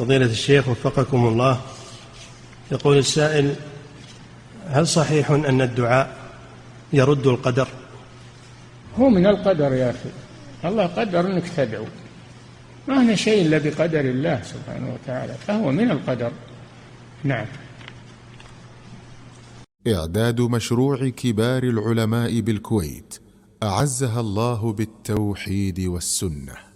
فضيلة الشيخ وفقكم الله، يقول السائل: هل صحيح أن الدعاء يرد القدر؟ هو من القدر يا أخي، الله قدر أنك تدعو، ما هنا شيء إلا بقدر الله سبحانه وتعالى، فهو من القدر. نعم. إعداد مشروع كبار العلماء بالكويت أعزها الله بالتوحيد والسنة.